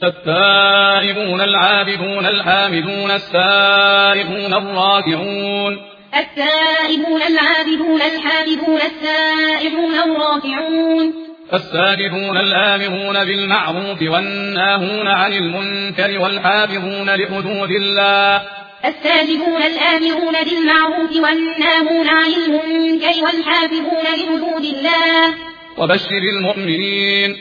التائبون العابدون الحامدون السائحون الراكعون التائبون العابدون الحامدون السائحون الراكعون السابحون الآمرون بالمعروف والناهون عن المنكر والحافظون لحدود الله السابقون الآمرون بالمعروف والناهون عن المنكر والحافظون لحدود الله وبشر المؤمنين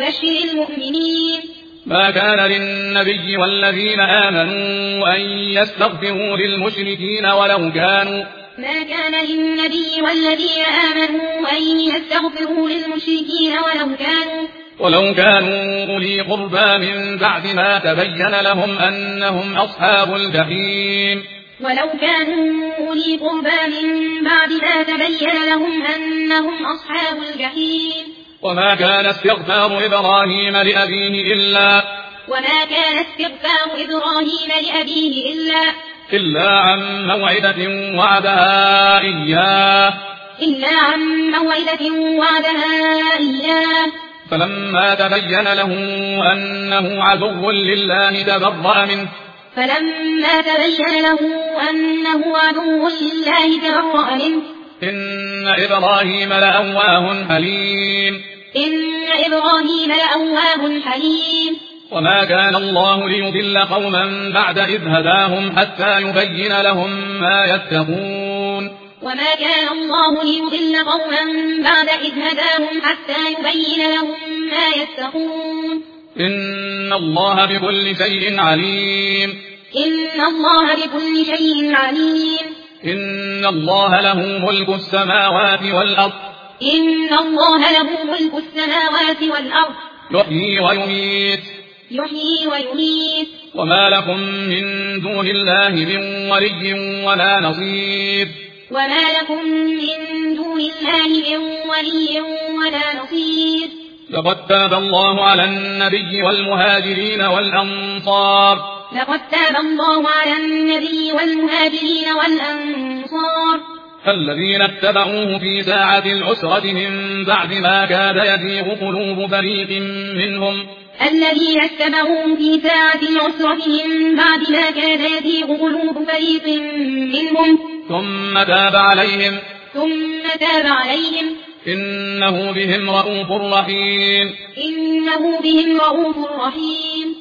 ما كان للنبي والذين آمنوا أن يستغفروا للمشركين ولو كانوا أولي قربى من بعد ما تبين لهم أنهم أصحاب الجحيم وما كان استغفار إبراهيم لأبيه إلا عن موعدة وعدها إياه فلما تبين له أنه عدو لله تبرأ منه إن إبراهيم لأواه حليم وما كان الله ليضل قوما بعد إذ هداهم حتى يبين لهم ما يتقون إن الله بكل شيء عليم إن الله له ملك السماوات والأرض يحيي ويميت وما لكم من دون الله من ولي ولا نصير لقد تاب الله على النبي والمهاجرين والأنصار الذين اتبعوه في ساعة العسرة من بعد ما كاد يزيغ قلوب فريق منهم ثم تاب عليهم إنه بهم رءوف رحيم